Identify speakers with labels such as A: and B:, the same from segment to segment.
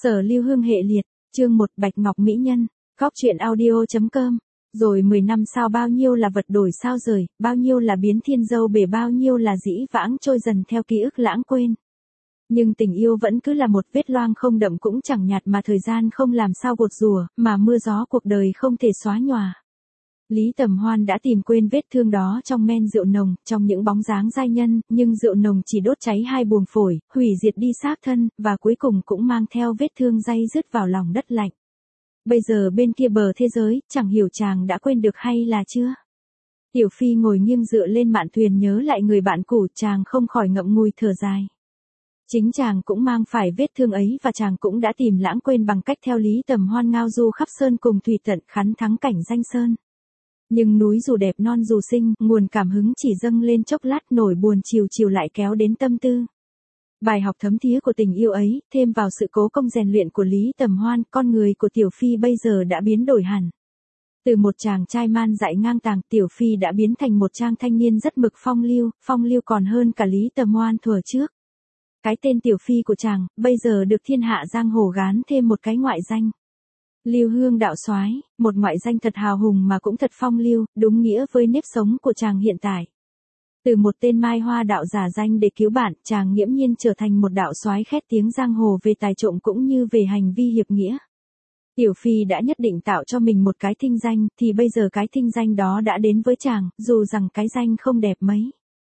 A: Sở Lưu Hương hệ liệt, chương 1 Bạch Ngọc Mỹ Nhân, Góc truyện audio.com. Rồi 10 năm sau bao nhiêu là vật đổi sao rời, bao nhiêu là biến thiên dâu bể, bao nhiêu là dĩ vãng trôi dần theo ký ức lãng quên. Nhưng tình yêu vẫn cứ là một vết loang không đậm cũng chẳng nhạt, mà thời gian không làm sao gột rủa, mà mưa gió cuộc đời không thể xóa nhòa. Lý Tầm Hoan đã tìm quên vết thương đó trong men rượu nồng, trong những bóng dáng giai nhân, nhưng rượu nồng chỉ đốt cháy hai buồng phổi, hủy diệt đi xác thân, và cuối cùng cũng mang theo vết thương day dứt vào lòng đất lạnh. Bây giờ bên kia bờ thế giới, chẳng hiểu chàng đã quên được hay là chưa? Tiểu Phi ngồi nghiêng dựa lên mạn thuyền nhớ lại người bạn cũ, chàng không khỏi ngậm ngùi thở dài. Chính chàng cũng mang phải vết thương ấy, và chàng cũng đã tìm lãng quên bằng cách theo Lý Tầm Hoan ngao du khắp sơn cùng thủy tận, khắn thắng cảnh danh sơn. Nhưng núi dù đẹp non dù xinh, nguồn cảm hứng chỉ dâng lên chốc lát, nổi buồn chiều chiều lại kéo đến tâm tư. Bài học thấm thía của tình yêu ấy, thêm vào sự cố công rèn luyện của Lý Tầm Hoan, con người của Tiểu Phi bây giờ đã biến đổi hẳn. Từ một chàng trai man dại ngang tàng, Tiểu Phi đã biến thành một chàng thanh niên rất mực phong lưu còn hơn cả Lý Tầm Hoan thuở trước. Cái tên Tiểu Phi của chàng, bây giờ được thiên hạ giang hồ gán thêm một cái ngoại danh. Lưu Hương đạo soái, một ngoại danh thật hào hùng mà cũng thật phong lưu, đúng nghĩa với nếp sống của chàng hiện tại. Từ một tên mai hoa đạo giả danh để cứu bạn, chàng nghiễm nhiên trở thành một đạo soái khét tiếng giang hồ về tài trộm cũng như về hành vi hiệp nghĩa. Tiểu Phi đã nhất định tạo cho mình một cái thinh danh, thì bây giờ cái thinh danh đó đã đến với chàng, dù rằng cái danh không đẹp mấy.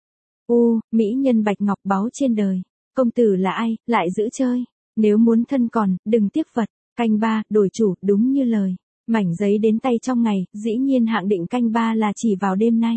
A: Mỹ nhân bạch ngọc báu trên đời, công tử là ai, lại giữ chơi, nếu muốn thân còn, đừng tiếc vật. Canh ba, đổi chủ, đúng như lời. Mảnh giấy đến tay trong ngày, dĩ nhiên hạng định canh ba là chỉ vào đêm nay.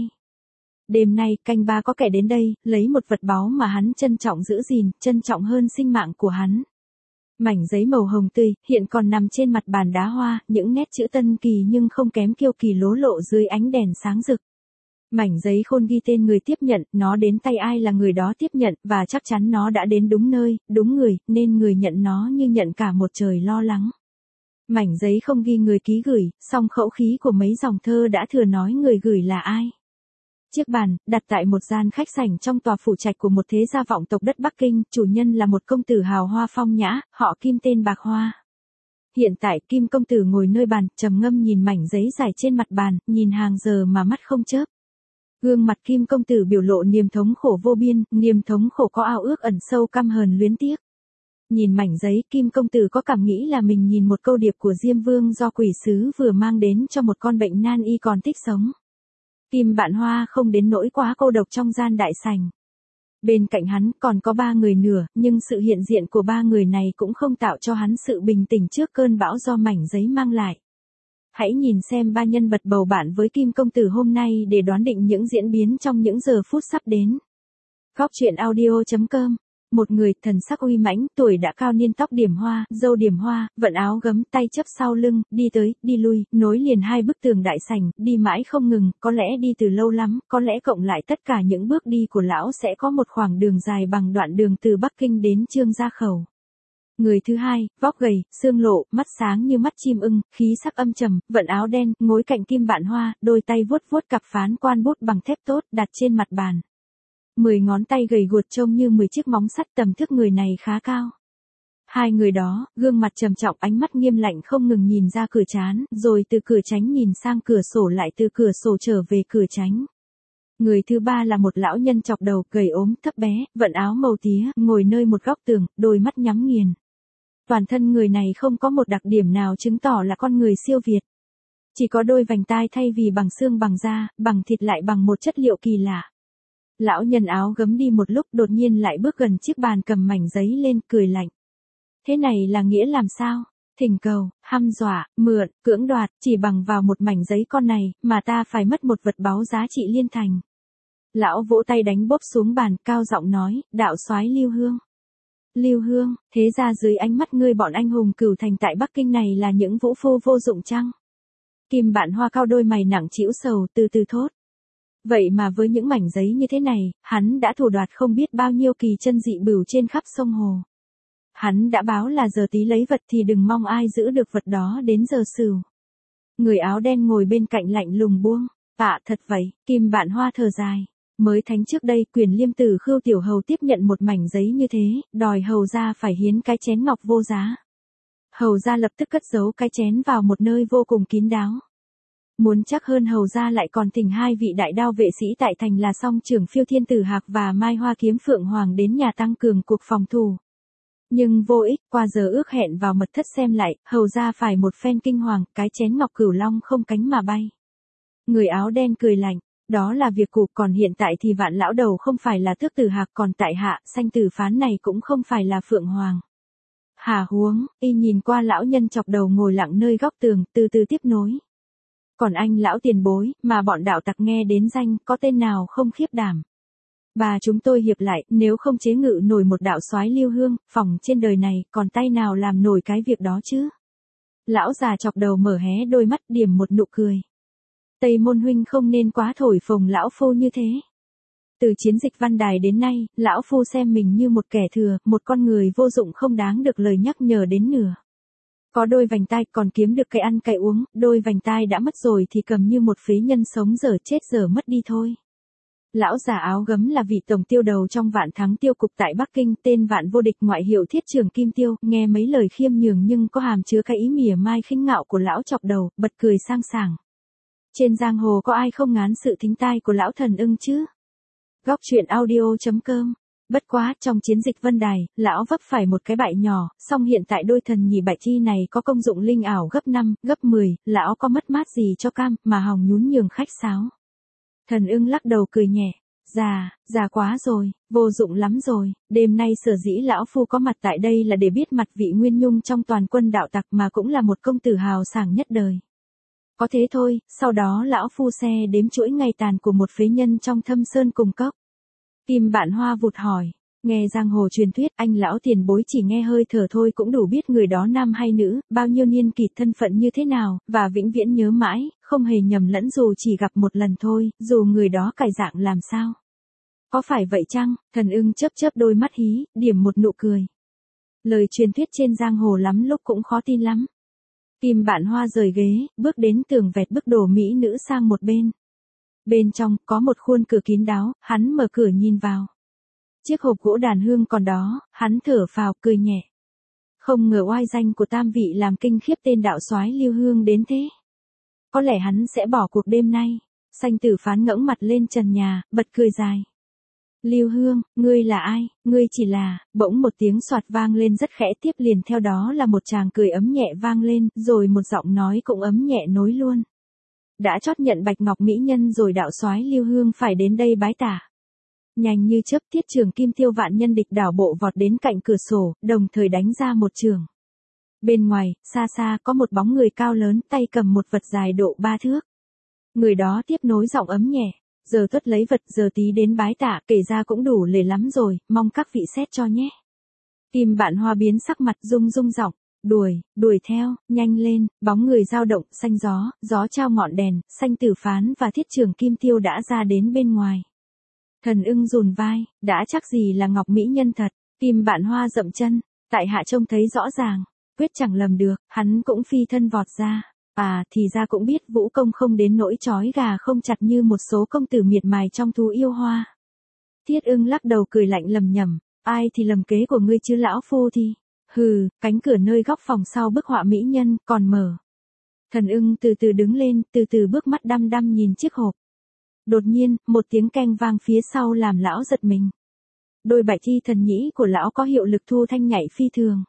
A: Đêm nay, canh ba có kẻ đến đây, lấy một vật báu mà hắn trân trọng giữ gìn, trân trọng hơn sinh mạng của hắn. Mảnh giấy màu hồng tươi, hiện còn nằm trên mặt bàn đá hoa, những nét chữ tân kỳ nhưng không kém kiêu kỳ lố lộ dưới ánh đèn sáng rực. Mảnh giấy khôn ghi tên người tiếp nhận, nó đến tay ai là người đó tiếp nhận, và chắc chắn nó đã đến đúng nơi, đúng người, nên người nhận nó như nhận cả một trời lo lắng. Mảnh giấy không ghi người ký gửi, song khẩu khí của mấy dòng thơ đã thừa nói người gửi là ai. Chiếc bàn, đặt tại một gian khách sảnh trong tòa phủ trạch của một thế gia vọng tộc đất Bắc Kinh, chủ nhân là một công tử hào hoa phong nhã, họ Kim tên Bạc Hoa. Hiện tại Kim công tử ngồi nơi bàn, trầm ngâm nhìn mảnh giấy dài trên mặt bàn, nhìn hàng giờ mà mắt không chớp. Gương mặt Kim công tử biểu lộ niềm thống khổ vô biên, niềm thống khổ có ao ước ẩn sâu căm hờn luyến tiếc. Nhìn mảnh giấy, Kim công tử có cảm nghĩ là mình nhìn một câu điệp của Diêm Vương do quỷ sứ vừa mang đến cho một con bệnh nan y còn thích sống. Kim Bạn Hoa không đến nỗi quá cô độc trong gian đại sảnh. Bên cạnh hắn còn có 3 người nữa, nhưng sự hiện diện của 3 người này cũng không tạo cho hắn sự bình tĩnh trước cơn bão do mảnh giấy mang lại. Hãy nhìn xem 3 nhân vật bầu bạn với Kim công tử hôm nay để đoán định những diễn biến trong những giờ phút sắp đến. Góc truyện audio.com. Một người, thần sắc uy mãnh, tuổi đã cao, niên tóc điểm hoa, râu điểm hoa, vận áo gấm, tay chấp sau lưng, đi tới, đi lui, nối liền 2 bức tường đại sảnh, đi mãi không ngừng, có lẽ đi từ lâu lắm, có lẽ cộng lại tất cả những bước đi của lão sẽ có một khoảng đường dài bằng đoạn đường từ Bắc Kinh đến Trương Gia Khẩu. Người thứ hai, vóc gầy, xương lộ, mắt sáng như mắt chim ưng, khí sắc âm trầm, vận áo đen, ngồi cạnh Kim Bạn Hoa, đôi tay vuốt vuốt cặp phán quan bút bằng thép tốt, đặt trên mặt bàn. 10 ngón tay gầy guộc trông như 10 chiếc móng sắt, tầm thước người này khá cao. 2 người đó, gương mặt trầm trọng, ánh mắt nghiêm lạnh không ngừng nhìn ra cửa trán, rồi từ cửa tránh nhìn sang cửa sổ, lại từ cửa sổ trở về cửa tránh. Người thứ ba là một lão nhân chọc đầu, gầy ốm, thấp bé, vận áo màu tía, ngồi nơi một góc tường, đôi mắt nhắm nghiền. Toàn thân người này không có một đặc điểm nào chứng tỏ là con người siêu việt. Chỉ có đôi vành tai thay vì bằng xương bằng da, bằng thịt lại bằng một chất liệu kỳ lạ. Lão nhân áo gấm đi một lúc, đột nhiên lại bước gần chiếc bàn, cầm mảnh giấy lên, cười lạnh. Thế này là nghĩa làm sao? Thỉnh cầu, hăm dọa, mượn, cưỡng đoạt, chỉ bằng vào một mảnh giấy con này, mà ta phải mất một vật báu giá trị liên thành. Lão vỗ tay đánh bóp xuống bàn, cao giọng nói, đạo soái Lưu Hương. Lưu Hương, thế ra dưới ánh mắt ngươi bọn anh hùng cửu thành tại Bắc Kinh này là những vũ phu vô dụng chăng? Kim Bạn Hoa cao đôi mày nặng trĩu sầu, từ từ thốt. Vậy mà với những mảnh giấy như thế này, hắn đã thủ đoạt không biết bao nhiêu kỳ chân dị bửu trên khắp sông hồ. Hắn đã báo là giờ tí lấy vật thì đừng mong ai giữ được vật đó đến giờ sửu. Người áo đen ngồi bên cạnh lạnh lùng buông. Thật vậy, Kim Bạn Hoa thở dài. Mới thánh trước đây, Quyền Liêm Tử Khưu tiểu hầu tiếp nhận một mảnh giấy như thế, đòi hầu ra phải hiến cái chén ngọc vô giá. Hầu gia lập tức cất giấu cái chén vào một nơi vô cùng kín đáo. Muốn chắc hơn hầu gia lại còn thỉnh 2 vị đại đao vệ sĩ tại thành là Song Trưởng Phiêu Thiên Tử Hạc và Mai Hoa Kiếm Phượng Hoàng đến nhà tăng cường cuộc phòng thủ. Nhưng vô ích, qua giờ ước hẹn vào mật thất xem lại, hầu gia phải một phen kinh hoàng, cái chén ngọc cửu long không cánh mà bay. Người áo đen cười lạnh, đó là việc cũ, còn hiện tại thì Vạn lão đầu không phải là Tước Tử Hạc, còn tại hạ, Sanh Tử Phán này cũng không phải là Phượng Hoàng. Hả huống, y nhìn qua lão nhân chọc đầu ngồi lặng nơi góc tường, từ từ tiếp nối. Còn anh lão tiền bối, mà bọn đạo tặc nghe đến danh, có tên nào không khiếp đảm. Bà chúng tôi hiệp lại, nếu không chế ngự nổi một đạo soái Lưu Hương, phòng trên đời này, còn tay nào làm nổi cái việc đó chứ? Lão già chọc đầu mở hé đôi mắt, điểm một nụ cười. Tây Môn huynh không nên quá thổi phồng lão phu như thế. Từ chiến dịch Văn Đài đến nay, lão phu xem mình như một kẻ thừa, một con người vô dụng không đáng được lời nhắc nhở đến nửa. Có đôi vành tai còn kiếm được cái ăn cái uống, đôi vành tai đã mất rồi thì cầm như một phế nhân sống dở chết dở mất đi thôi. Lão già áo gấm là vị tổng tiêu đầu trong Vạn Thắng Tiêu cục tại Bắc Kinh, tên Vạn Vô Địch, ngoại hiệu Thiết Trường Kim Tiêu, nghe mấy lời khiêm nhường nhưng có hàm chứa cái ý mỉa mai khinh ngạo của lão chọc đầu, bật cười sang sảng. Trên giang hồ có ai không ngán sự thính tai của lão thần ưng chứ? Góc truyện audio.com. Bất quá, trong chiến dịch Vân Đài, lão vấp phải một cái bại nhỏ, song hiện tại đôi thần nhị bạch chi này có công dụng linh ảo gấp 5, gấp 10, lão có mất mát gì cho cam, mà hòng nhún nhường khách sáo. Thần ưng lắc đầu cười nhẹ, già quá rồi, vô dụng lắm rồi, đêm nay sở dĩ lão phu có mặt tại đây là để biết mặt vị Nguyên Nhung trong toàn quân đạo tặc, mà cũng là một công tử hào sảng nhất đời. Có thế thôi, sau đó lão phu xe đếm chuỗi ngày tàn của một phế nhân trong Thâm Sơn Cùng Cốc. Kim Bạn Hoa vụt hỏi, nghe giang hồ truyền thuyết, anh lão tiền bối chỉ nghe hơi thở thôi cũng đủ biết người đó nam hay nữ, bao nhiêu niên kỷ, thân phận như thế nào, và vĩnh viễn nhớ mãi, không hề nhầm lẫn dù chỉ gặp một lần thôi, dù người đó cải dạng làm sao. Có phải vậy chăng? Thần ưng chớp chớp đôi mắt hí, điểm một nụ cười. Lời truyền thuyết trên giang hồ lắm lúc cũng khó tin lắm. Kim Bạn Hoa rời ghế, bước đến tường vẹt bức đồ mỹ nữ sang một bên. Bên trong, có một khuôn cửa kín đáo, hắn mở cửa nhìn vào. Chiếc hộp gỗ đàn hương còn đó, hắn thở phào, cười nhẹ. Không ngờ oai danh của tam vị làm kinh khiếp tên đạo soái Lưu Hương đến thế. Có lẽ hắn sẽ bỏ cuộc đêm nay. Sanh Tử Phán ngẩng mặt lên trần nhà, bật cười dài. Lưu Hương, ngươi là ai? Ngươi chỉ là, bỗng một tiếng soạt vang lên rất khẽ, tiếp liền theo đó là một tràng cười ấm nhẹ vang lên, rồi một giọng nói cũng ấm nhẹ nối luôn. Đã chót nhận Bạch Ngọc mỹ nhân rồi, đạo soái Lưu Hương phải đến đây bái tả. Nhanh như chớp, Thiết Trường Kim Tiêu Vạn Nhân Địch đảo bộ vọt đến cạnh cửa sổ, đồng thời đánh ra một trường. Bên ngoài, xa xa có một bóng người cao lớn, tay cầm một vật dài độ 3 thước. Người đó tiếp nối giọng ấm nhẹ. Giờ tuất lấy vật, giờ tí đến bái tạ, kể ra cũng đủ lề lắm rồi, mong các vị xét cho nhé. Kim Bạn Hoa biến sắc mặt, rung giọng, đuổi theo, nhanh lên, bóng người dao động, xanh gió trao ngọn đèn, Sanh Tử Phán và Thiết Trường Kim Tiêu đã ra đến bên ngoài. Thần ưng rùn vai, đã chắc gì là Ngọc mỹ nhân thật. Kim Bạn Hoa dậm chân, tại hạ trông thấy rõ ràng, quyết chẳng lầm được, hắn cũng phi thân vọt ra. À, thì ra cũng biết vũ công không đến nỗi trói gà không chặt như một số công tử miệt mài trong thú yêu hoa. Thiết ưng lắc đầu cười lạnh lầm nhầm, ai thì lầm kế của ngươi chứ lão phu thì. Hừ, cánh cửa nơi góc phòng sau bức họa mỹ nhân còn mở. Thần ưng từ từ đứng lên, từ từ bước mắt đăm đăm nhìn chiếc hộp. Đột nhiên, một tiếng keng vang phía sau làm lão giật mình. Đôi bạch thi thần nhĩ của lão có hiệu lực thu thanh nhạy phi thường.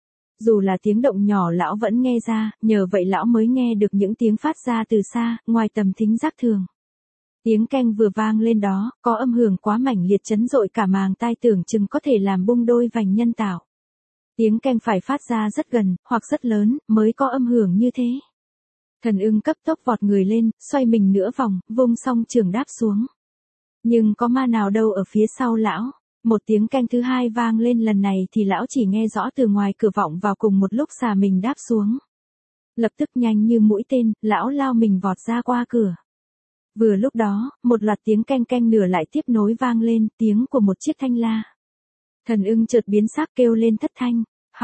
A: Dù là tiếng động nhỏ lão vẫn nghe ra, nhờ vậy lão mới nghe được những tiếng phát ra từ xa, ngoài tầm thính giác thường. Tiếng keng vừa vang lên đó, có âm hưởng quá mãnh liệt chấn dội cả màng tai, tưởng chừng có thể làm bung đôi vành nhân tạo. Tiếng keng phải phát ra rất gần, hoặc rất lớn, mới có âm hưởng như thế. Thần ưng cấp tốc vọt người lên, xoay mình nửa vòng, vung song trường đáp xuống. Nhưng có ma nào đâu ở phía sau lão. Một tiếng keng thứ hai vang lên, lần này thì lão chỉ nghe rõ từ ngoài cửa vọng vào cùng một lúc, xà mình đáp xuống. Lập tức nhanh như mũi tên, lão lao mình vọt ra qua cửa. Vừa lúc đó, một loạt tiếng keng keng nửa lại tiếp nối vang lên, tiếng của một chiếc thanh la. Thần ưng chợt biến sắc kêu lên thất thanh,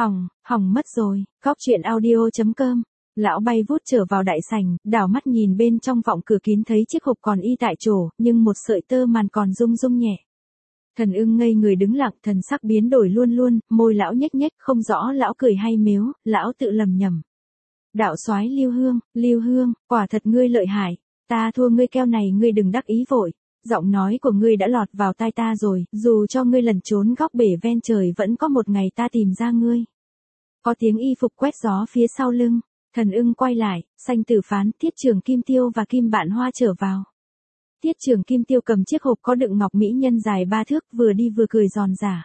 A: hỏng mất rồi. Góc truyện audio.com. Lão bay vút trở vào đại sảnh, đảo mắt nhìn bên trong vọng cửa kín thấy chiếc hộp còn y tại chỗ, nhưng một sợi tơ màn còn rung nhẹ. Thần Ưng ngây người đứng lặng, thần sắc biến đổi luôn luôn, môi lão nhếch nhếch, không rõ lão cười hay mếu, lão tự lầm nhầm. Đạo soái Lưu Hương, quả thật ngươi lợi hại, ta thua ngươi keo này, ngươi đừng đắc ý vội. Giọng nói của ngươi đã lọt vào tai ta rồi, dù cho ngươi lẩn trốn góc bể ven trời vẫn có một ngày ta tìm ra ngươi. Có tiếng y phục quét gió phía sau lưng, Thần Ưng quay lại, Sanh Tử Phán, Tiết Trường Kim Tiêu và Kim Bạn Hoa trở vào. Tiết Trường Kim Tiêu cầm chiếc hộp có đựng ngọc mỹ nhân dài 3 thước, vừa đi vừa cười giòn giả.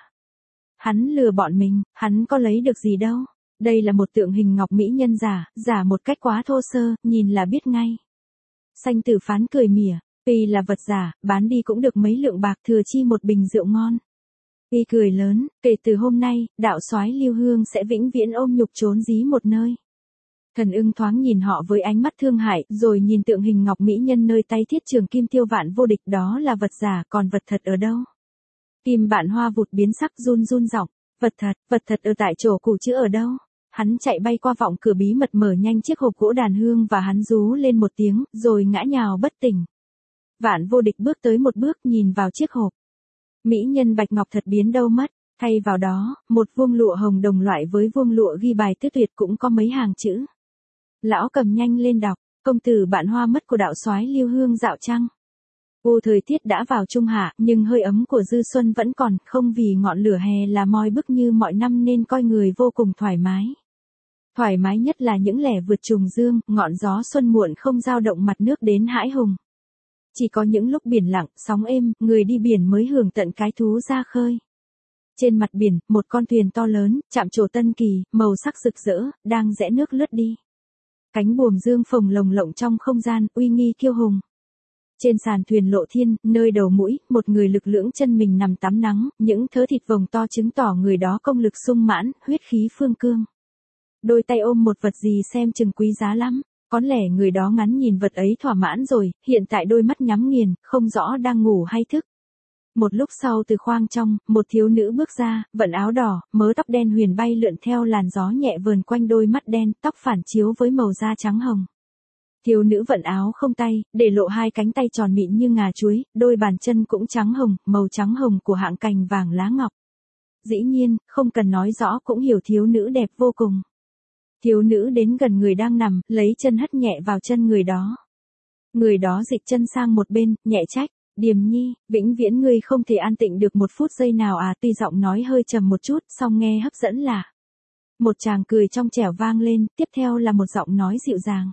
A: Hắn lừa bọn mình, hắn có lấy được gì đâu. Đây là một tượng hình ngọc mỹ nhân giả một cách quá thô sơ, nhìn là biết ngay. Sanh Tử Phán cười mỉa, tuy là vật giả, bán đi cũng được mấy lượng bạc, thừa chi một bình rượu ngon. Y cười lớn, kể từ hôm nay, đạo soái Lưu Hương sẽ vĩnh viễn ôm nhục trốn dí một nơi. Thần Ưng thoáng nhìn họ với ánh mắt thương hại, rồi nhìn tượng hình ngọc mỹ nhân nơi tay Tiết Trường Kim Tiêu Vạn vô địch, đó là vật giả, còn vật thật ở đâu? Kim Bạn Hoa vụt biến sắc, run giọng, vật thật ở tại chỗ cụ chứ ở đâu? Hắn chạy bay qua vọng cửa bí mật, mở nhanh chiếc hộp gỗ đàn hương và hắn rú lên một tiếng, rồi ngã nhào bất tỉnh. Vạn vô địch bước tới một bước, nhìn vào chiếc hộp. Mỹ nhân bạch ngọc thật biến đâu mất, thay vào đó, một vuông lụa hồng đồng loại với vuông lụa ghi bài tứ tuyệt, cũng có mấy hàng chữ. Lão cầm nhanh lên đọc, công tử Bạn Hoa mất của đạo soái Lưu Hương dạo trăng. Thời tiết đã vào trung hạ, nhưng hơi ấm của dư xuân vẫn còn, không vì ngọn lửa hè là moi bức như mọi năm nên coi người vô cùng thoải mái. Thoải mái nhất là những lẻ vượt trùng dương, ngọn gió xuân muộn không dao động mặt nước đến hãi hùng. Chỉ có những lúc biển lặng, sóng êm, người đi biển mới hưởng tận cái thú ra khơi. Trên mặt biển, một con thuyền to lớn, chạm trổ tân kỳ, màu sắc rực rỡ, đang rẽ nước lướt đi. Cánh buồm dương phồng lồng lộng trong không gian, uy nghi kiêu hùng. Trên sàn thuyền lộ thiên, nơi đầu mũi, một người lực lưỡng chân mình nằm tắm nắng, những thớ thịt vồng to chứng tỏ người đó công lực sung mãn, huyết khí phương cương. Đôi tay ôm một vật gì xem chừng quý giá lắm, có lẽ người đó ngắn nhìn vật ấy thỏa mãn rồi, hiện tại đôi mắt nhắm nghiền, không rõ đang ngủ hay thức. Một lúc sau từ khoang trong, một thiếu nữ bước ra, vận áo đỏ, mớ tóc đen huyền bay lượn theo làn gió nhẹ vờn quanh đôi mắt đen, tóc phản chiếu với màu da trắng hồng. Thiếu nữ vận áo không tay, để lộ hai cánh tay tròn mịn như ngà chuối, đôi bàn chân cũng trắng hồng, màu trắng hồng của hạng cành vàng lá ngọc. Dĩ nhiên, không cần nói rõ cũng hiểu thiếu nữ đẹp vô cùng. Thiếu nữ đến gần người đang nằm, lấy chân hất nhẹ vào chân người đó. Người đó dịch chân sang một bên, nhẹ trách, Điềm Nhi, vĩnh viễn ngươi không thể an tịnh được một phút giây nào à? Tuy giọng nói hơi trầm một chút, song nghe hấp dẫn lạ. Một tràng cười trong trẻo vang lên, tiếp theo là một giọng nói dịu dàng.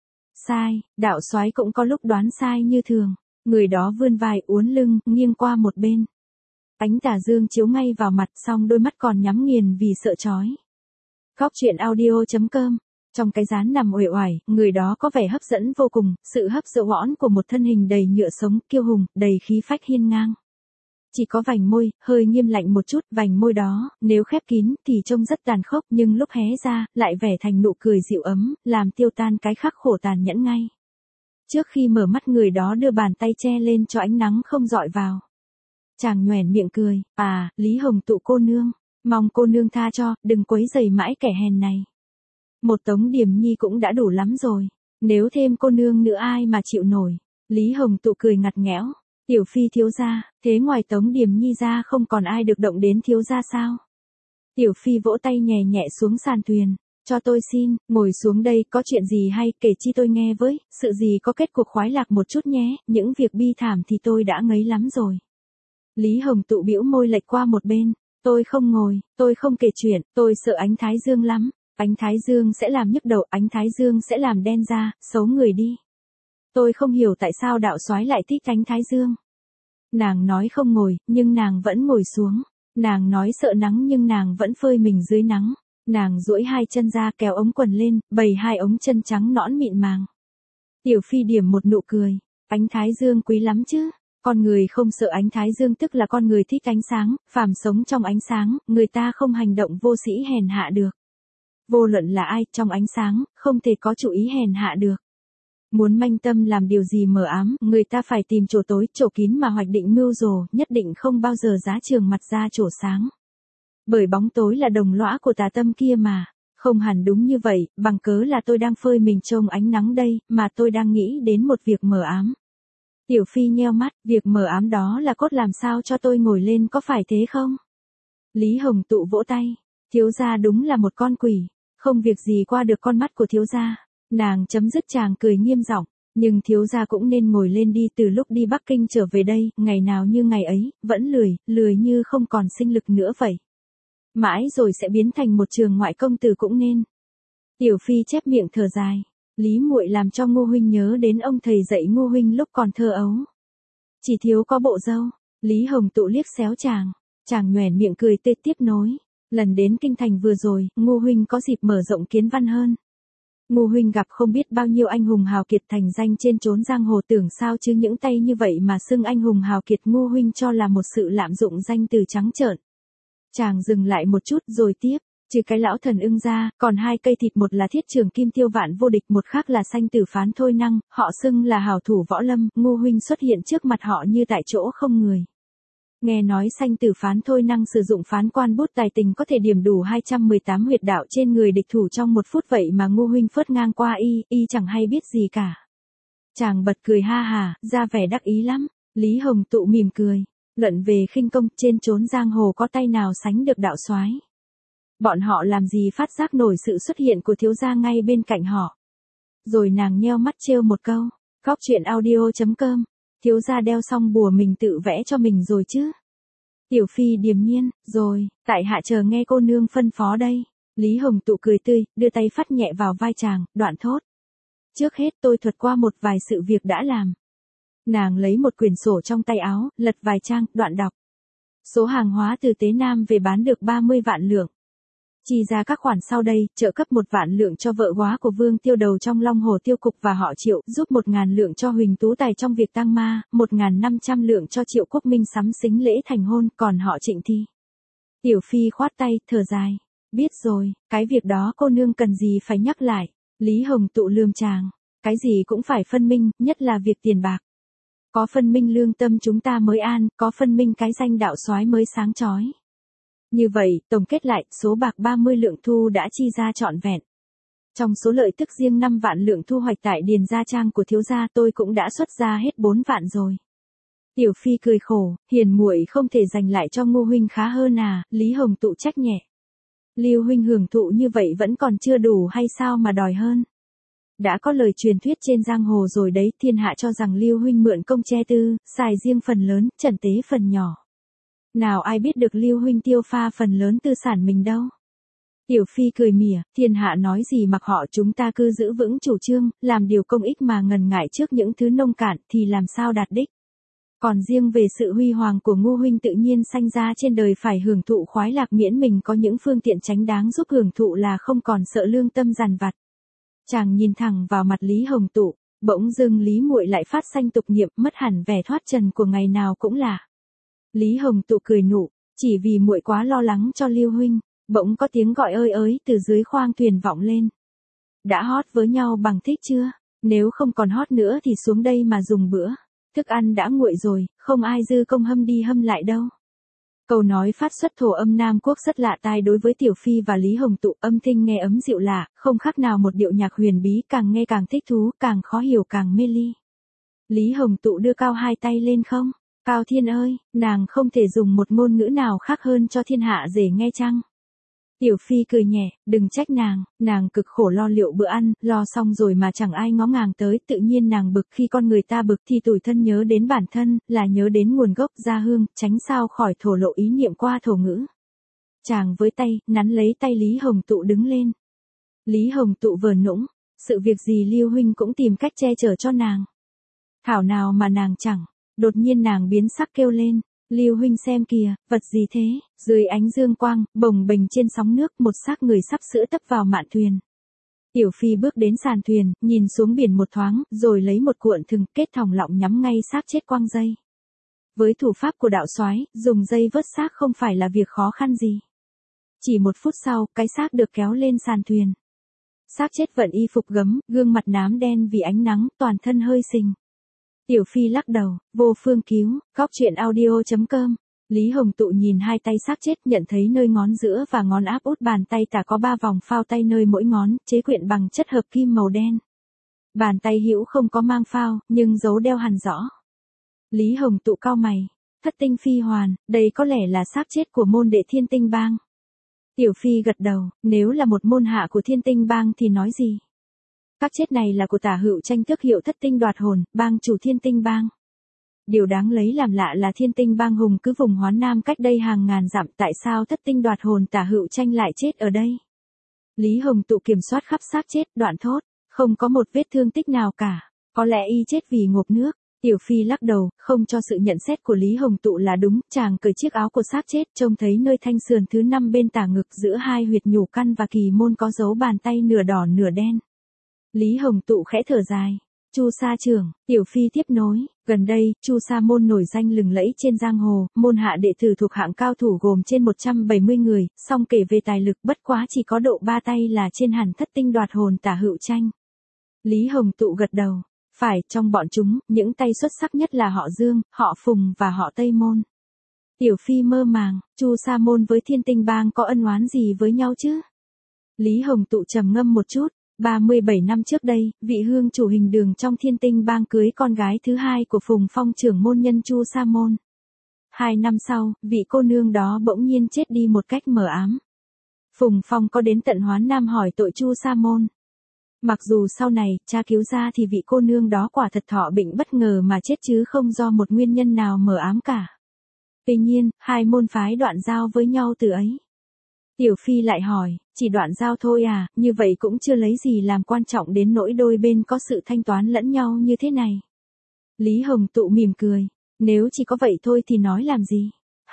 A: Sai, đạo soái cũng có lúc đoán sai như thường. Người đó vươn vai uốn lưng, nghiêng qua một bên. Ánh tà dương chiếu ngay vào mặt, song đôi mắt còn nhắm nghiền vì sợ chói. Góc truyện audio.com. Trong cái dáng nằm uể oải, người đó có vẻ hấp dẫn vô cùng, sự hấp dẫn của một thân hình đầy nhựa sống, kiêu hùng, đầy khí phách hiên ngang. Chỉ có vành môi, hơi nghiêm lạnh một chút, vành môi đó, nếu khép kín, thì trông rất tàn khốc, nhưng lúc hé ra, lại vẻ thành nụ cười dịu ấm, làm tiêu tan cái khắc khổ tàn nhẫn ngay. Trước khi mở mắt, người đó đưa bàn tay che lên cho ánh nắng không dọi vào. Chàng nhoẻn miệng cười, Lý Hồng Tụ cô nương, mong cô nương tha cho, đừng quấy rầy mãi kẻ hèn này. Một Tống Điềm Nhi cũng đã đủ lắm rồi, nếu thêm cô nương nữa ai mà chịu nổi. Lý Hồng Tụ cười ngặt nghẽo, Tiểu Phi thiếu gia, thế ngoài Tống Điềm Nhi ra không còn ai được động đến thiếu gia sao? Tiểu Phi vỗ tay nhẹ nhẹ xuống sàn thuyền, cho tôi xin, ngồi xuống đây, có chuyện gì hay kể chi tôi nghe với, sự gì có kết cuộc khoái lạc một chút nhé, những việc bi thảm thì tôi đã ngấy lắm rồi. Lý Hồng Tụ bĩu môi lệch qua một bên, tôi không ngồi, tôi không kể chuyện, tôi sợ ánh thái dương lắm. Ánh thái dương sẽ làm nhức đầu, ánh thái dương sẽ làm đen da, xấu người đi. Tôi không hiểu tại sao đạo soái lại thích ánh thái dương. Nàng nói không ngồi, nhưng nàng vẫn ngồi xuống. Nàng nói sợ nắng nhưng nàng vẫn phơi mình dưới nắng. Nàng duỗi hai chân ra kéo ống quần lên, bày hai ống chân trắng nõn mịn màng. Tiểu Phi điểm một nụ cười, ánh thái dương quý lắm chứ. Con người không sợ ánh thái dương tức là con người thích ánh sáng, phàm sống trong ánh sáng, người ta không hành động vô sĩ hèn hạ được. Vô luận là ai, trong ánh sáng, không thể có chủ ý hèn hạ được. Muốn manh tâm làm điều gì mờ ám, người ta phải tìm chỗ tối, chỗ kín mà hoạch định mưu rồ, nhất định không bao giờ giá trường mặt ra chỗ sáng. Bởi bóng tối là đồng lõa của tà tâm kia mà. Không hẳn đúng như vậy, bằng cớ là tôi đang phơi mình trong ánh nắng đây, mà tôi đang nghĩ đến một việc mờ ám. Tiểu Phi nheo mắt, việc mờ ám đó là cốt làm sao cho tôi ngồi lên có phải thế không? Lý Hồng Tụ vỗ tay, thiếu gia đúng là một con quỷ, không việc gì qua được con mắt của thiếu gia. Nàng chấm dứt chàng cười nghiêm giọng, nhưng thiếu gia cũng nên ngồi lên đi, từ lúc đi Bắc Kinh trở về đây, ngày nào như ngày ấy, vẫn lười như không còn sinh lực nữa vậy. Mãi rồi sẽ biến thành một trường ngoại công tử cũng nên. Tiểu Phi chép miệng thở dài, Lý muội làm cho Ngô huynh nhớ đến ông thầy dạy Ngô huynh lúc còn thơ ấu. Chỉ thiếu có bộ râu. Lý Hồng Tụ liếc xéo chàng nhoẻn miệng cười tươi tiếp nối. Lần đến kinh thành vừa rồi, Ngô huynh có dịp mở rộng kiến văn hơn. Ngô huynh gặp không biết bao nhiêu anh hùng hào kiệt thành danh trên chốn giang hồ, tưởng sao chứ những tay như vậy mà xưng anh hùng hào kiệt, Ngô huynh cho là một sự lạm dụng danh từ trắng trợn. Chàng dừng lại một chút rồi tiếp, trừ cái lão thần ưng ra, còn hai cây thịt, một là thiết trường kim tiêu vạn vô địch, một khác là sanh tử phán thôi năng, họ xưng là hào thủ võ lâm, Ngô huynh xuất hiện trước mặt họ như tại chỗ không người. Nghe nói sanh tử phán thôi năng sử dụng phán quan bút tài tình có thể điểm đủ 218 huyệt đạo trên người địch thủ trong 1 phút, vậy mà Ngô huynh phớt ngang qua y chẳng hay biết gì cả. Chàng bật cười ha hà, ra vẻ đắc ý lắm. Lý Hồng Tụ mỉm cười, luận về khinh công, trên chốn giang hồ có tay nào sánh được đạo soái. Bọn họ làm gì phát giác nổi sự xuất hiện của thiếu gia ngay bên cạnh họ. Rồi nàng nheo mắt trêu một câu, góc chuyện audio.com, thiếu gia đeo xong bùa mình tự vẽ cho mình rồi chứ. Tiểu Phi điềm nhiên, rồi, tại hạ chờ nghe cô nương phân phó đây. Lý Hồng Tụ cười tươi, đưa tay phắt nhẹ vào vai chàng, đoạn thốt. Trước hết tôi thuật qua một vài sự việc đã làm. Nàng lấy một quyển sổ trong tay áo, lật vài trang, đoạn đọc. Số hàng hóa từ Tế Nam về bán được 30 vạn lượng. Chi ra các khoản sau đây, trợ cấp 1 vạn lượng cho vợ góa của Vương Tiêu Đầu trong Long Hồ Tiêu Cục và họ Triệu, giúp 1.000 lượng cho Huỳnh Tú Tài trong việc tang ma, 1.500 lượng cho Triệu Quốc Minh sắm sính lễ thành hôn, còn họ Trịnh thì. Tiểu Phi khoát tay, thở dài. Biết rồi, cái việc đó cô nương cần gì phải nhắc lại. Lý Hồng Tụ lườm chàng. Cái gì cũng phải phân minh, nhất là việc tiền bạc. Có phân minh lương tâm chúng ta mới an, có phân minh cái danh đạo soái mới sáng chói. Như vậy, tổng kết lại, số bạc 30 lượng thu đã chi ra trọn vẹn. Trong số lợi tức riêng 5 vạn lượng thu hoạch tại Điền Gia Trang của thiếu gia, tôi cũng đã xuất ra hết 4 vạn rồi. Tiểu Phi cười khổ, hiền muội không thể dành lại cho Ngô huynh khá hơn à? Lý Hồng Tụ trách nhẹ. Lưu huynh hưởng thụ như vậy vẫn còn chưa đủ hay sao mà đòi hơn? Đã có lời truyền thuyết trên giang hồ rồi đấy, thiên hạ cho rằng Lưu huynh mượn công che tư, xài riêng phần lớn, trần tế phần nhỏ. Nào ai biết được Lưu huynh tiêu pha phần lớn tư sản mình đâu. Tiểu Phi cười mỉa, thiên hạ nói gì mặc họ, chúng ta cứ giữ vững chủ trương, làm điều công ích mà ngần ngại trước những thứ nông cạn thì làm sao đạt đích. Còn riêng về sự huy hoàng của Ngô huynh, tự nhiên sanh ra trên đời phải hưởng thụ khoái lạc, miễn mình có những phương tiện chánh đáng giúp hưởng thụ là không còn sợ lương tâm dằn vặt. Chàng nhìn thẳng vào mặt Lý Hồng Tụ, bỗng dưng Lý muội lại phát sanh tục niệm, mất hẳn vẻ thoát trần của ngày nào cũng là. Lý Hồng Tụ cười nụ, chỉ vì muội quá lo lắng cho Lưu huynh. Bỗng có tiếng gọi ơi ới từ dưới khoang thuyền vọng lên. Đã hót với nhau bằng thích chưa? Nếu không còn hót nữa thì xuống đây mà dùng bữa. Thức ăn đã nguội rồi, không ai dư công hâm đi hâm lại đâu. Câu nói phát xuất thổ âm Nam Quốc rất lạ tai đối với Tiểu Phi và Lý Hồng Tụ, âm thanh nghe ấm dịu lạ, không khác nào một điệu nhạc huyền bí, càng nghe càng thích thú, càng khó hiểu càng mê ly. Lý Hồng Tụ đưa cao hai tay lên không? Cao thiên ơi, nàng không thể dùng một ngôn ngữ nào khác hơn cho thiên hạ dễ nghe chăng? Tiểu Phi cười nhẹ, đừng trách nàng cực khổ lo liệu bữa ăn, lo xong rồi mà chẳng ai ngó ngàng tới, tự nhiên nàng bực, khi con người ta bực thì tủi thân nhớ đến bản thân, là nhớ đến nguồn gốc gia hương, tránh sao khỏi thổ lộ ý niệm qua thổ ngữ. Chàng với tay, nắn lấy tay Lý Hồng Tụ đứng lên. Lý Hồng Tụ vờn nũng, sự việc gì Lưu huynh cũng tìm cách che chở cho nàng. Thảo nào mà nàng chẳng, đột nhiên nàng biến sắc kêu lên. Lưu huynh xem kìa, vật gì thế? Dưới ánh dương quang, bồng bềnh trên sóng nước, một xác người sắp sữa tấp vào mạn thuyền. Tiểu Phi bước đến sàn thuyền, nhìn xuống biển một thoáng, rồi lấy một cuộn thừng kết thòng lọng nhắm ngay xác chết quăng dây. Với thủ pháp của đạo soái, dùng dây vớt xác không phải là việc khó khăn gì. Chỉ 1 phút sau, cái xác được kéo lên sàn thuyền. Xác chết vận y phục gấm, gương mặt nám đen vì ánh nắng, toàn thân hơi sình. Tiểu Phi lắc đầu, vô phương cứu, góc chuyện audio.com. Lý Hồng Tụ nhìn hai tay xác chết, nhận thấy nơi ngón giữa và ngón áp út bàn tay tả có 3 vòng phao tay nơi mỗi ngón, chế quyện bằng chất hợp kim màu đen. Bàn tay hữu không có mang phao, nhưng dấu đeo hằn rõ. Lý Hồng Tụ cau mày, thất tinh phi hoàn, đây có lẽ là xác chết của môn đệ Thiên Tinh Bang. Tiểu Phi gật đầu, nếu là một môn hạ của Thiên Tinh Bang thì nói gì? Các chết này là của Tả Hữu Tranh tước hiệu thất tinh đoạt hồn, bang chủ Thiên Tinh Bang. Điều đáng lấy làm lạ là Thiên Tinh Bang hùng cứ vùng Hoán Nam cách đây hàng ngàn dặm, tại sao thất tinh đoạt hồn Tả Hữu Tranh lại chết ở đây? Lý Hồng Tụ kiểm soát khắp xác chết, đoạn thốt, không có một vết thương tích nào cả, có lẽ y chết vì ngộp nước. Tiểu Phi lắc đầu, không cho sự nhận xét của Lý Hồng Tụ là đúng, chàng cởi chiếc áo của xác chết, trông thấy nơi thanh sườn thứ 5 bên tả ngực giữa hai huyệt nhũ căn và kỳ môn có dấu bàn tay nửa đỏ nửa đen. Lý Hồng Tụ khẽ thở dài. Chu Sa trưởng, Tiểu Phi tiếp nối, gần đây, Chu Sa môn nổi danh lừng lẫy trên giang hồ, môn hạ đệ tử thuộc hạng cao thủ gồm trên 170 người, song kể về tài lực bất quá chỉ có độ 3 tay là trên hẳn thất tinh đoạt hồn Tả Hữu Tranh. Lý Hồng Tụ gật đầu, phải, trong bọn chúng, những tay xuất sắc nhất là họ Dương, họ Phùng và họ Tây Môn. Tiểu Phi mơ màng, Chu Sa môn với Thiên Tinh Bang có ân oán gì với nhau chứ? Lý Hồng Tụ trầm ngâm một chút. 37 năm trước đây, vị hương chủ Hình Đường trong Thiên Tinh Bang cưới con gái thứ hai của Phùng Phong trưởng môn nhân Chu Sa môn. 2 năm sau, vị cô nương đó bỗng nhiên chết đi một cách mờ ám. Phùng Phong có đến tận Hoán Nam hỏi tội Chu Sa môn. Mặc dù sau này, tra cứu ra thì vị cô nương đó quả thật thọ bệnh bất ngờ mà chết chứ không do một nguyên nhân nào mờ ám cả. Tuy nhiên, hai môn phái đoạn giao với nhau từ ấy. Tiểu Phi lại hỏi, chỉ đoạn giao thôi à, như vậy cũng chưa lấy gì làm quan trọng đến nỗi đôi bên có sự thanh toán lẫn nhau như thế này. Lý Hồng Tụ mỉm cười, nếu chỉ có vậy thôi thì nói làm gì.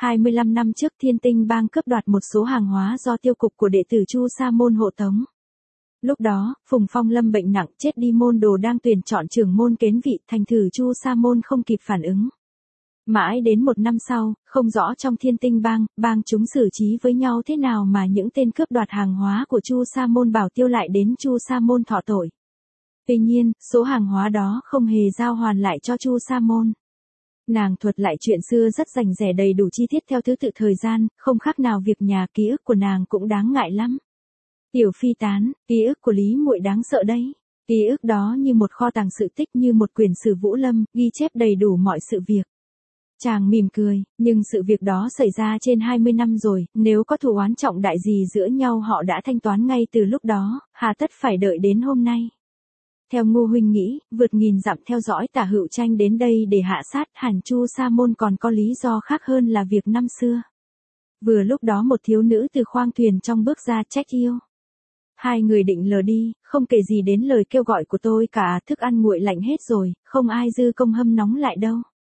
A: 25 năm trước Thiên Tinh Bang cướp đoạt một số hàng hóa do tiêu cục của đệ tử Chu Sa môn hộ tống. Lúc đó, Phùng Phong lâm bệnh nặng chết đi, môn đồ đang tuyển chọn trưởng môn kế vị, thành thử Chu Sa môn không kịp phản ứng. Mãi đến 1 năm sau, không rõ trong Thiên Tinh Bang, bang chúng xử trí với nhau thế nào mà những tên cướp đoạt hàng hóa của Chu Sa môn bảo tiêu lại đến Chu Sa môn thọ tội. Tuy nhiên, số hàng hóa đó không hề giao hoàn lại cho Chu Sa môn. Nàng thuật lại chuyện xưa rất rành rẽ đầy đủ chi tiết theo thứ tự thời gian, không khác nào việc nhà, ký ức của nàng cũng đáng ngại lắm. Tiểu Phi tán, ký ức của Lý muội đáng sợ đấy. Ký ức đó như một kho tàng sự tích, như một quyển sử Vũ Lâm, ghi chép đầy đủ mọi sự việc. Chàng mỉm cười, nhưng sự việc đó xảy ra trên 20 năm rồi, nếu có thù oán trọng đại gì giữa nhau họ đã thanh toán ngay từ lúc đó, hà tất phải đợi đến hôm nay. Theo Ngô huynh nghĩ, vượt nghìn dặm theo dõi Tả Hữu Tranh đến đây để hạ sát, hẳn Chu Sa môn còn có lý do khác hơn là việc năm xưa. Vừa lúc đó một thiếu nữ từ khoang thuyền trong bước ra trách yêu. Hai người định lờ đi, không kể gì đến lời kêu gọi của tôi cả, thức ăn nguội lạnh hết rồi, không ai dư công hâm nóng lại đâu.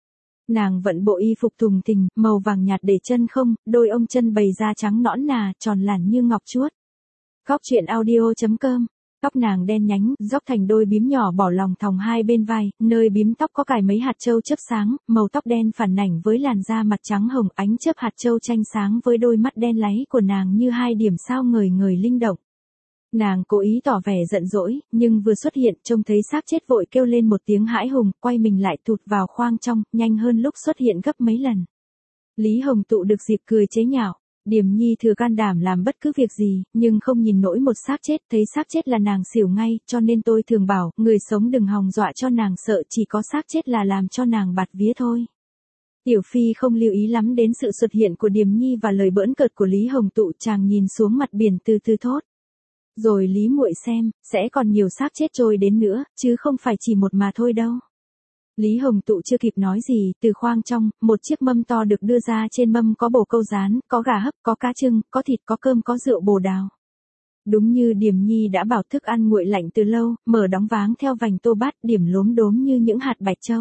A: Nàng vận bộ y phục thùng thình, màu vàng nhạt để chân không, đôi ông chân bày ra trắng nõn nà, tròn làn như ngọc chuốt. Góc truyện audio.com. Tóc nàng đen nhánh, dốc thành đôi bím nhỏ bỏ lòng thòng hai bên vai, nơi bím tóc có cài mấy hạt châu chớp sáng, màu tóc đen phản ảnh với làn da mặt trắng hồng, ánh chớp hạt châu tranh sáng với đôi mắt đen láy của nàng như hai điểm sao ngời ngời linh động. Nàng cố ý tỏ vẻ giận dỗi, nhưng vừa xuất hiện trông thấy xác chết vội kêu lên một tiếng hãi hùng, quay mình lại tụt vào khoang trong, nhanh hơn lúc xuất hiện gấp mấy lần. Lý Hồng Tụ được dịp cười chế nhạo, Điềm Nhi thừa can đảm làm bất cứ việc gì, nhưng không nhìn nổi một xác chết, thấy xác chết là nàng xỉu ngay, cho nên tôi thường bảo, người sống đừng hòng dọa cho nàng sợ, chỉ có xác chết là làm cho nàng bạt vía thôi. Tiểu Phi không lưu ý lắm đến sự xuất hiện của Điềm Nhi và lời bỡn cợt của Lý Hồng Tụ, chàng nhìn xuống mặt biển từ từ thốt. Rồi Lý muội xem, sẽ còn nhiều xác chết trôi đến nữa, chứ không phải chỉ một mà thôi đâu. Lý Hồng Tụ chưa kịp nói gì, từ khoang trong, một chiếc mâm to được đưa ra, trên mâm có bồ câu rán, có gà hấp, có cá trưng, có thịt, có cơm, có rượu bồ đào. Đúng như Điềm Nhi đã bảo, thức ăn nguội lạnh từ lâu, mở đóng váng theo vành tô bát, điểm lốm đốm như những hạt bạch châu.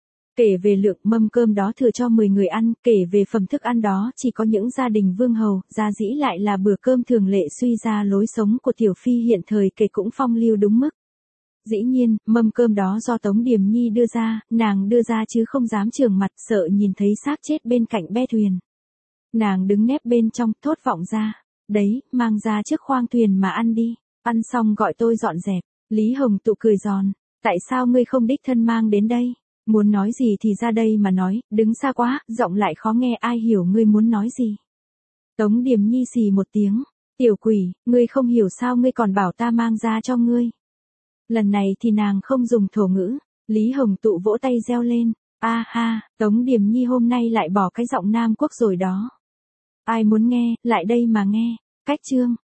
A: Kể về lượng mâm cơm đó thừa cho 10 người ăn, kể về phẩm thức ăn đó chỉ có những gia đình vương hầu, gia dĩ lại là bữa cơm thường lệ, suy ra lối sống của Tiểu Phi hiện thời kể cũng phong lưu đúng mức. Dĩ nhiên, mâm cơm đó do Tống Điềm Nhi đưa ra, nàng đưa ra chứ không dám trường mặt, sợ nhìn thấy xác chết bên cạnh be thuyền. Nàng đứng nép bên trong, thốt vọng ra, đấy, mang ra trước khoang thuyền mà ăn đi, ăn xong gọi tôi dọn dẹp. Lý Hồng Tụ cười giòn, tại sao ngươi không đích thân mang đến đây? Muốn nói gì thì ra đây mà nói, đứng xa quá, giọng lại khó nghe, ai hiểu ngươi muốn nói gì. Tống Điềm Nhi xì một tiếng, tiểu quỷ, ngươi không hiểu sao ngươi còn bảo ta mang ra cho ngươi. Lần này thì nàng không dùng thổ ngữ, Lý Hồng Tụ vỗ tay reo lên, A ha, Tống Điềm Nhi hôm nay lại bỏ cái giọng Nam Quốc rồi đó. Ai muốn nghe, lại đây mà nghe. Cách chương.